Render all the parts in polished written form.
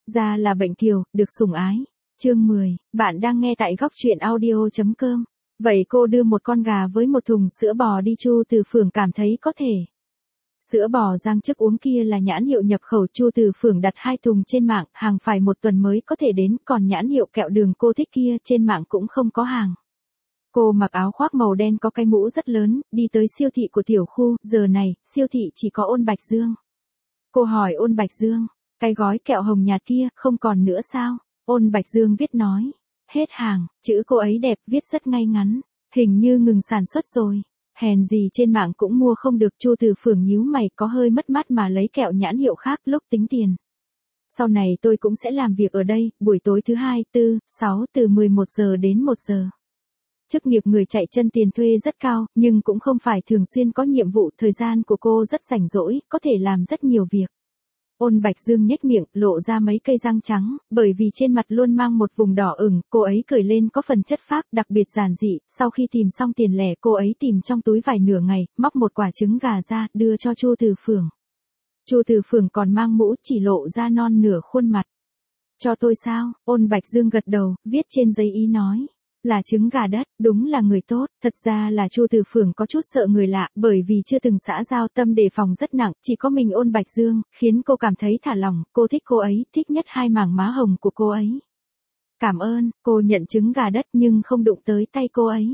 Ra là bệnh kiều, được sủng ái. Chương 10, bạn đang nghe tại góc truyện audio.com. Vậy cô đưa một con gà với một thùng sữa bò đi. Chu Từ Phường cảm thấy có thể. Sữa bò Giang Chức uống kia là nhãn hiệu nhập khẩu. Chu Từ Phường đặt 2 thùng trên mạng, hàng phải 1 tuần mới có thể đến, còn nhãn hiệu kẹo đường cô thích kia trên mạng cũng không có hàng. Cô mặc áo khoác màu đen có cái mũ rất lớn, đi tới siêu thị của tiểu khu. Giờ này, siêu thị chỉ có Ôn Bạch Dương. Cô hỏi Ôn Bạch Dương, cái gói kẹo hồng nhạt kia không còn nữa sao? Ôn Bạch Dương viết nói, hết hàng. Chữ cô ấy đẹp, viết rất ngay ngắn, hình như ngừng sản xuất rồi. Hèn gì trên mạng cũng mua không được. Chu Từ Phường nhíu mày, có hơi mất mát mà lấy kẹo nhãn hiệu khác lúc tính tiền. Sau này tôi cũng sẽ làm việc ở đây, buổi tối thứ 2, 4, 6 từ 11 giờ đến 1 giờ. Chức nghiệp người chạy chân tiền thuê rất cao, nhưng cũng không phải thường xuyên có nhiệm vụ. Thời gian của cô rất rảnh rỗi, có thể làm rất nhiều việc. Ôn Bạch Dương nhếch miệng, lộ ra mấy cây răng trắng, bởi vì trên mặt luôn mang một vùng đỏ ửng. Cô ấy cười lên có phần chất phác, đặc biệt giản dị. Sau khi tìm xong tiền lẻ, cô ấy tìm trong túi vải nửa ngày, móc một quả trứng gà ra, đưa cho Chu Từ Phường. Chu Từ Phường còn mang mũ, chỉ lộ ra non nửa khuôn mặt. Cho tôi sao? Ôn Bạch Dương gật đầu, viết trên giấy ý nói. Là trứng gà đất, đúng là người tốt. Thật ra là Chu Từ Phường có chút sợ người lạ, bởi vì chưa từng xã giao, tâm đề phòng rất nặng, chỉ có mình Ôn Bạch Dương, khiến cô cảm thấy thả lỏng. Cô thích cô ấy, thích nhất hai mảng má hồng của cô ấy. Cảm ơn. Cô nhận trứng gà đất nhưng không đụng tới tay cô ấy.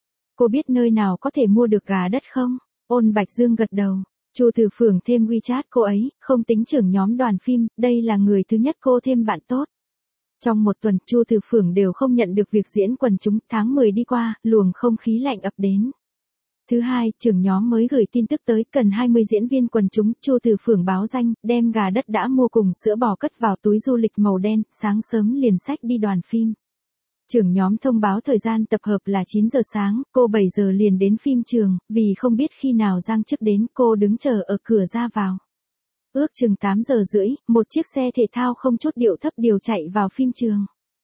Cô biết nơi nào có thể mua được gà đất không? Ôn Bạch Dương gật đầu. Chu Từ Phường thêm WeChat cô ấy, không tính trưởng nhóm đoàn phim, đây là người thứ nhất cô thêm bạn tốt. Trong một tuần, Chu Từ Phường đều không nhận được việc diễn quần chúng. Tháng 10 đi qua, luồng không khí lạnh ập đến. Thứ hai, trưởng nhóm mới gửi tin tức tới, cần 20 diễn viên quần chúng. Chu Từ Phường báo danh, đem gà đất đã mua cùng sữa bò cất vào túi du lịch màu đen, sáng sớm liền xách đi đoàn phim. Trưởng nhóm thông báo thời gian tập hợp là 9 giờ sáng, cô 7 giờ liền đến phim trường, vì không biết khi nào Giang Chức đến, cô đứng chờ ở cửa ra vào. Ước chừng 8 giờ rưỡi, một chiếc xe thể thao không chút điệu thấp điều chạy vào phim trường.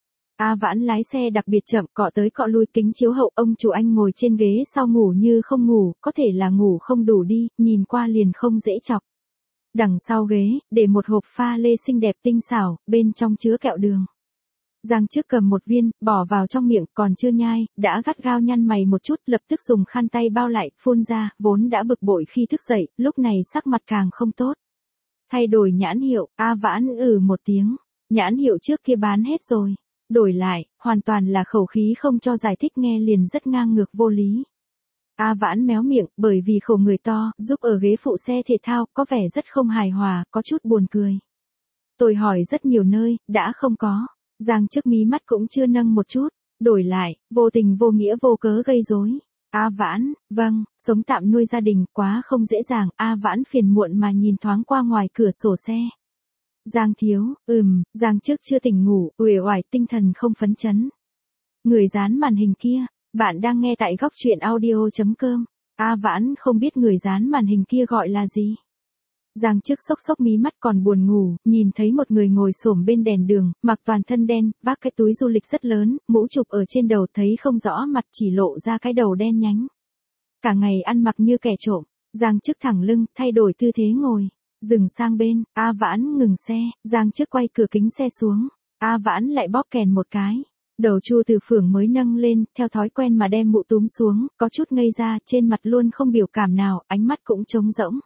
A Vãn lái xe đặc biệt chậm, cọ tới cọ lui. Kính chiếu hậu, ông chủ Anh ngồi trên ghế sau ngủ như không ngủ, có thể là ngủ không đủ đi, nhìn qua liền không dễ chọc. Đằng sau ghế, để một hộp pha lê xinh đẹp tinh xảo, bên trong chứa kẹo đường. Giang Chức cầm một viên, bỏ vào trong miệng, còn chưa nhai, đã gắt gao nhăn mày một chút, lập tức dùng khăn tay bao lại, phun ra, vốn đã bực bội khi thức dậy, lúc này sắc mặt càng không tốt. Thay đổi nhãn hiệu, A Vãn một tiếng, nhãn hiệu trước kia bán hết rồi. Đổi lại, hoàn toàn là khẩu khí không cho giải thích, nghe liền rất ngang ngược vô lý. A Vãn méo miệng, bởi vì khổ người to, giúp ở ghế phụ xe thể thao, có vẻ rất không hài hòa, có chút buồn cười. Tôi hỏi rất nhiều nơi, đã không có. Giang Chức mí mắt cũng chưa nâng một chút. Đổi lại, vô tình vô nghĩa vô cớ gây rối. A Vãn, vâng, sống tạm nuôi gia đình quá không dễ dàng. A Vãn phiền muộn mà nhìn thoáng qua ngoài cửa sổ xe. Giang thiếu, Giang Chức chưa tỉnh ngủ, uể oải tinh thần không phấn chấn. Người dán màn hình kia, bạn đang nghe tại góc truyện audio.com. A Vãn không biết người dán màn hình kia gọi là gì. Giang Chức sốc sốc mí mắt còn buồn ngủ, nhìn thấy một người ngồi xổm bên đèn đường, mặc toàn thân đen, vác cái túi du lịch rất lớn, mũ chụp ở trên đầu, thấy không rõ mặt, chỉ lộ ra cái đầu đen nhánh. Cả ngày ăn mặc như kẻ trộm. Giang Chức thẳng lưng, thay đổi tư thế ngồi, dừng sang bên. A Vãn ngừng xe, Giang Chức quay cửa kính xe xuống. A Vãn lại bóp kèn một cái. Đầu Chu Từ Phường mới nâng lên, theo thói quen mà đem mũ túm xuống, có chút ngây ra, trên mặt luôn không biểu cảm nào, ánh mắt cũng trống rỗng.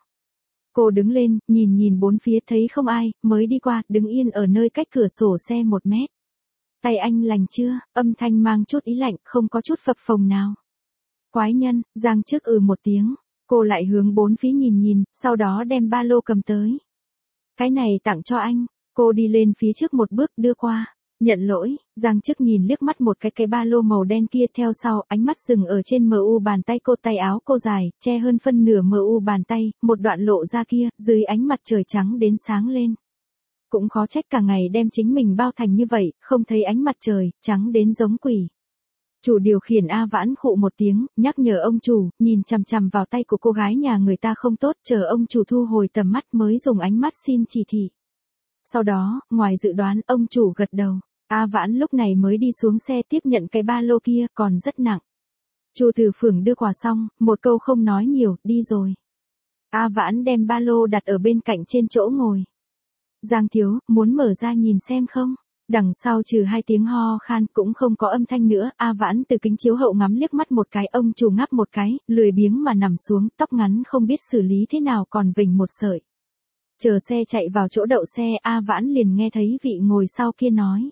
Cô đứng lên, nhìn bốn phía thấy không ai, mới đi qua, đứng yên ở nơi cách cửa sổ xe 1 mét. Tay anh lành chưa? Âm thanh mang chút ý lạnh, không có chút phập phồng nào. Quái nhân. Giang Chức một tiếng. Cô lại hướng bốn phía nhìn, sau đó đem ba lô cầm tới. Cái này tặng cho anh. Cô đi lên phía trước một bước đưa qua. Nhận lỗi. Giang Chức nhìn liếc mắt một cái ba lô màu đen kia, theo sau, ánh mắt dừng ở trên MU bàn tay cô. Tay áo cô dài, che hơn phân nửa MU bàn tay, một đoạn lộ ra kia, dưới ánh mặt trời trắng đến sáng lên. Cũng khó trách cả ngày đem chính mình bao thành như vậy, không thấy ánh mặt trời, trắng đến giống quỷ. Chủ điều khiển A Vãn khụ một tiếng, nhắc nhở ông chủ, nhìn chằm chằm vào tay của cô gái nhà người ta không tốt, chờ ông chủ thu hồi tầm mắt mới dùng ánh mắt xin chỉ thị. Sau đó, ngoài dự đoán, ông chủ gật đầu. A Vãn lúc này mới đi xuống xe tiếp nhận cái ba lô kia, còn rất nặng. Chu Từ Phường đưa quà xong, một câu không nói nhiều, đi rồi. A Vãn đem ba lô đặt ở bên cạnh trên chỗ ngồi. Giang thiếu, muốn mở ra nhìn xem không? Đằng sau trừ 2 tiếng ho khan cũng không có âm thanh nữa, A Vãn từ kính chiếu hậu ngắm liếc mắt một cái, ông chủ ngáp một cái, lười biếng mà nằm xuống, tóc ngắn không biết xử lý thế nào còn vểnh một sợi. Chờ xe chạy vào chỗ đậu xe, A Vãn liền nghe thấy vị ngồi sau kia nói.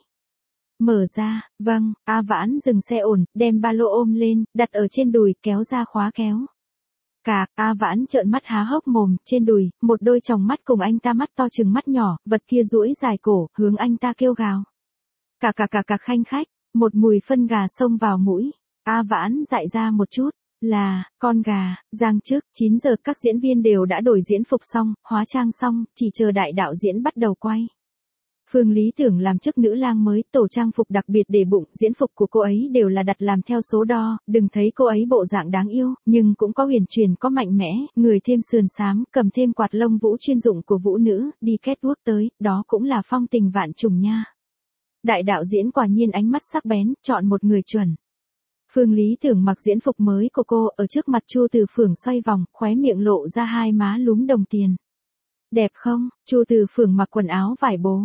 Mở ra, vâng, A Vãn dừng xe ổn, đem ba lô ôm lên, đặt ở trên đùi, kéo ra khóa kéo. Cạc, A Vãn trợn mắt há hốc mồm, trên đùi, một đôi tròng mắt cùng anh ta mắt to chừng mắt nhỏ, vật kia duỗi dài cổ, hướng anh ta kêu gào. Cà cà cà cà khanh khách, một mùi phân gà xông vào mũi. A Vãn dại ra một chút, là, con gà, Giang trước, 9 giờ các diễn viên đều đã đổi diễn phục xong, hóa trang xong, chỉ chờ đại đạo diễn bắt đầu quay. Phương Lý Tưởng làm chức nữ lang mới, tổ trang phục đặc biệt để bụng, diễn phục của cô ấy đều là đặt làm theo số đo, đừng thấy cô ấy bộ dạng đáng yêu, nhưng cũng có huyền truyền, có mạnh mẽ, người thêm sườn xám, cầm thêm quạt lông vũ chuyên dụng của vũ nữ, đi catwalk tới, đó cũng là phong tình vạn trùng nha. Đại đạo diễn quả nhiên ánh mắt sắc bén, chọn một người chuẩn. Phương Lý Tưởng mặc diễn phục mới của cô, ở trước mặt Chu Từ Phường xoay vòng, khóe miệng lộ ra 2 má lúm đồng tiền. Đẹp không? Chu Từ Phường mặc quần áo vải bố.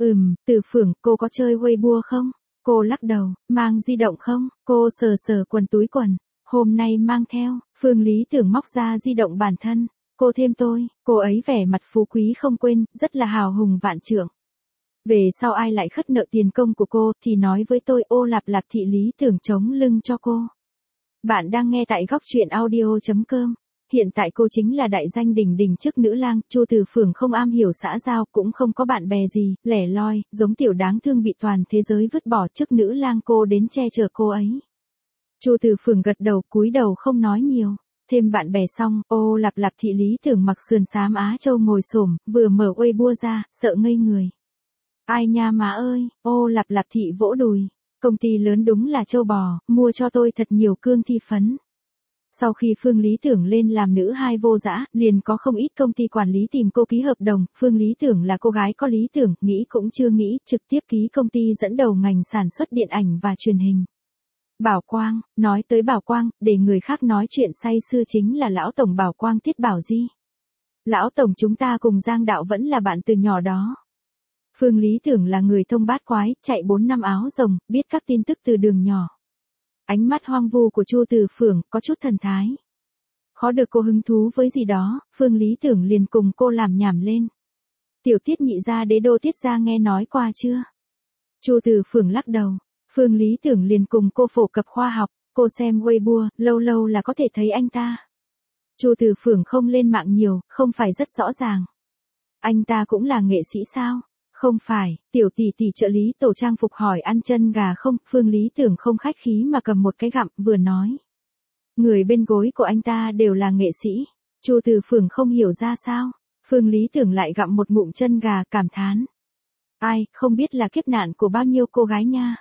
Từ Phường, cô có chơi Weibo không? Cô lắc đầu, mang di động không? Cô sờ sờ quần túi quần. Hôm nay mang theo, Phương Lý Tưởng móc ra di động bản thân. Cô thêm tôi, cô ấy vẻ mặt phú quý không quên, rất là hào hùng vạn trượng. Về sau ai lại khất nợ tiền công của cô thì nói với tôi, ô lạp lạp thị Lý Tưởng chống lưng cho cô. Bạn đang nghe tại góc truyện audio.com. Hiện tại cô chính là đại danh đỉnh đỉnh chức nữ lang, Chu Từ Phường không am hiểu xã giao, cũng không có bạn bè gì, lẻ loi, giống tiểu đáng thương bị toàn thế giới vứt bỏ, chức nữ lang cô đến che chở cô ấy. Chu Từ Phường gật đầu, cúi đầu không nói nhiều. Thêm bạn bè xong, ô lạp lạp thị Lý Tưởng mặc sườn xám Á Châu ngồi xổm, vừa mở Weibo ra, sợ ngây người. Ai nha má ơi, ô lạp lạp thị vỗ đùi. Công ty lớn đúng là châu bò, mua cho tôi thật nhiều cương thi phấn. Sau khi Phương Lý Tưởng lên làm nữ hai vô dã, liền có không ít công ty quản lý tìm cô ký hợp đồng, Phương Lý Tưởng là cô gái có lý tưởng, nghĩ cũng chưa nghĩ, trực tiếp ký công ty dẫn đầu ngành sản xuất điện ảnh và truyền hình. Bảo Quang, nói tới Bảo Quang, để người khác nói chuyện say sưa chính là lão tổng Bảo Quang Tiết Bảo Di. Lão tổng chúng ta cùng Giang Đạo vẫn là bạn từ nhỏ đó. Phương Lý Tưởng là người thông bát quái, chạy 4 năm áo rồng, biết các tin tức từ đường nhỏ. Ánh mắt hoang vu của Chu Từ Phường có chút thần thái. Khó được cô hứng thú với gì đó, Phương Lý Tưởng liền cùng cô làm nhảm lên. Tiểu Tiết nhị gia đế đô Tiết gia nghe nói qua chưa? Chu Từ Phường lắc đầu. Phương Lý Tưởng liền cùng cô phổ cập khoa học, cô xem Weibo, lâu lâu là có thể thấy anh ta. Chu Từ Phường không lên mạng nhiều, không phải rất rõ ràng. Anh ta cũng là nghệ sĩ sao? Không phải, tiểu tỷ tỷ trợ lý tổ trang phục hỏi ăn chân gà không, Phương Lý Tưởng không khách khí mà cầm một cái gặm, vừa nói. Người bên gối của anh ta đều là nghệ sĩ. Chu Từ Phường không hiểu ra sao. Phương Lý Tưởng lại gặm một ngụm chân gà, cảm thán. Ai, không biết là kiếp nạn của bao nhiêu cô gái nha.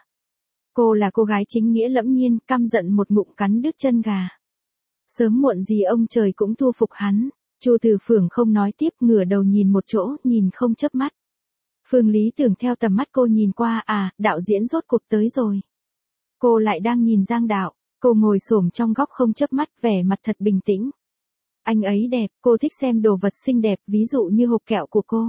Cô là cô gái chính nghĩa lẫm nhiên, căm giận một ngụm cắn đứt chân gà. Sớm muộn gì ông trời cũng thu phục hắn. Chu Từ Phường không nói tiếp, ngửa đầu nhìn một chỗ, nhìn không chớp mắt. Phương Lý Tưởng theo tầm mắt cô nhìn qua, đạo diễn rốt cuộc tới rồi. Cô lại đang nhìn Giang Đạo, cô ngồi xổm trong góc không chớp mắt, vẻ mặt thật bình tĩnh. Anh ấy đẹp, cô thích xem đồ vật xinh đẹp, ví dụ như hộp kẹo của cô.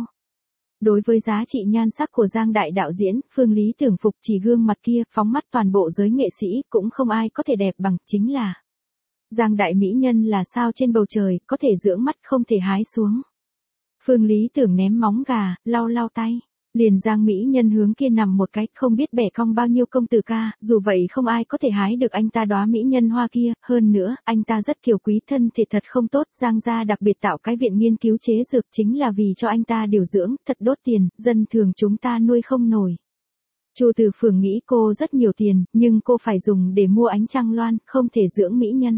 Đối với giá trị nhan sắc của Giang đại đạo diễn, Phương Lý Tưởng phục chỉ gương mặt kia, phóng mắt toàn bộ giới nghệ sĩ, cũng không ai có thể đẹp bằng, chính là Giang đại mỹ nhân là sao trên bầu trời, có thể dưỡng mắt không thể hái xuống. Phương Lý Tưởng ném móng gà, lau lau tay. Liền Giang mỹ nhân hướng kia nằm một cái, không biết bẻ cong bao nhiêu công tử ca, dù vậy không ai có thể hái được anh ta đóa mỹ nhân hoa kia, hơn nữa, anh ta rất kiều quý, thân thể thật không tốt, Giang gia đặc biệt tạo cái viện nghiên cứu chế dược chính là vì cho anh ta điều dưỡng, thật đốt tiền, dân thường chúng ta nuôi không nổi. Chu Từ Phường nghĩ cô rất nhiều tiền, nhưng cô phải dùng để mua ánh trăng loan, không thể dưỡng mỹ nhân.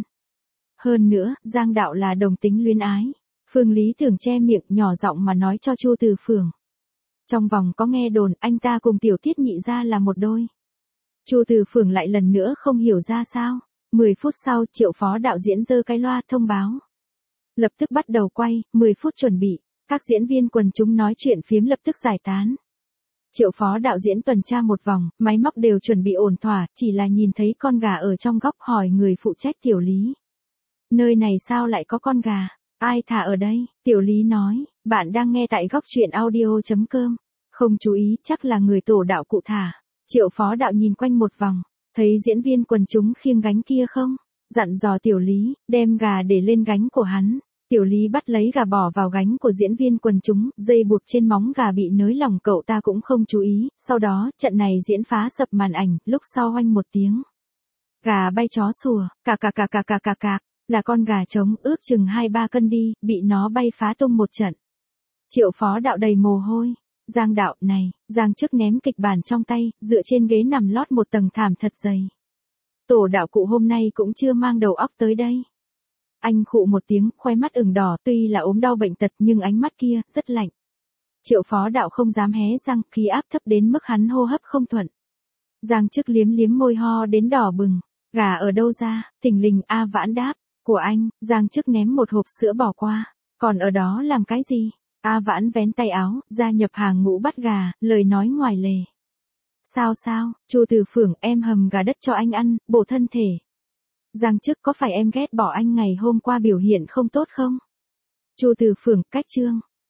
Hơn nữa, Giang Đạo là đồng tính luyến ái. Phương Lý Tưởng che miệng nhỏ giọng mà nói cho Chu Từ Phường. Trong vòng có nghe đồn anh ta cùng Tiểu Tiết nhị gia là một đôi. Chu Từ Phường lại lần nữa không hiểu ra sao. 10 phút sau, Triệu phó đạo diễn giơ cái loa thông báo. Lập tức bắt đầu quay, 10 phút chuẩn bị. Các diễn viên quần chúng nói chuyện phiếm lập tức giải tán. Triệu phó đạo diễn tuần tra một vòng, máy móc đều chuẩn bị ổn thỏa, chỉ là nhìn thấy con gà ở trong góc hỏi người phụ trách Tiểu Lý. Nơi này sao lại có con gà? Ai thả ở đây? Tiểu Lý nói, bạn đang nghe tại góc truyện audio.com. Không chú ý, chắc là người tổ đạo cụ thả. Triệu phó đạo nhìn quanh một vòng, thấy diễn viên quần chúng khiêng gánh kia không? Dặn dò Tiểu Lý, đem gà để lên gánh của hắn. Tiểu Lý bắt lấy gà bỏ vào gánh của diễn viên quần chúng, dây buộc trên móng gà bị nới lỏng cậu ta cũng không chú ý, sau đó, trận này diễn phá sập màn ảnh, lúc sau oanh một tiếng. Gà bay chó sủa, cạc, là con gà trống ước chừng 2-3 cân đi, bị nó bay phá tung một trận. Triệu phó đạo đầy mồ hôi. Giang đạo này, Giang trước ném kịch bản trong tay, dựa trên ghế nằm lót một tầng thảm thật dày. Tổ đạo cụ hôm nay cũng chưa mang đầu óc tới đây. Anh khụ một tiếng, khoe mắt ửng đỏ, tuy là ốm đau bệnh tật nhưng ánh mắt kia, rất lạnh. Triệu phó đạo không dám hé răng, khí áp thấp đến mức hắn hô hấp không thuận. Giang trước liếm môi ho đến đỏ bừng. Gà ở đâu ra? Thình lình A Vãn đáp. Của anh. Giang trước ném một hộp sữa bò qua. Còn ở đó làm cái gì? A Vãn vén tay áo, gia nhập hàng ngũ bắt gà, lời nói ngoài lề. Sao? Chu Từ Phượng, em hầm gà đất cho anh ăn, bổ thân thể. Giang trước, có phải em ghét bỏ anh ngày hôm qua biểu hiện không tốt không? Chu Từ Phượng, cách chương.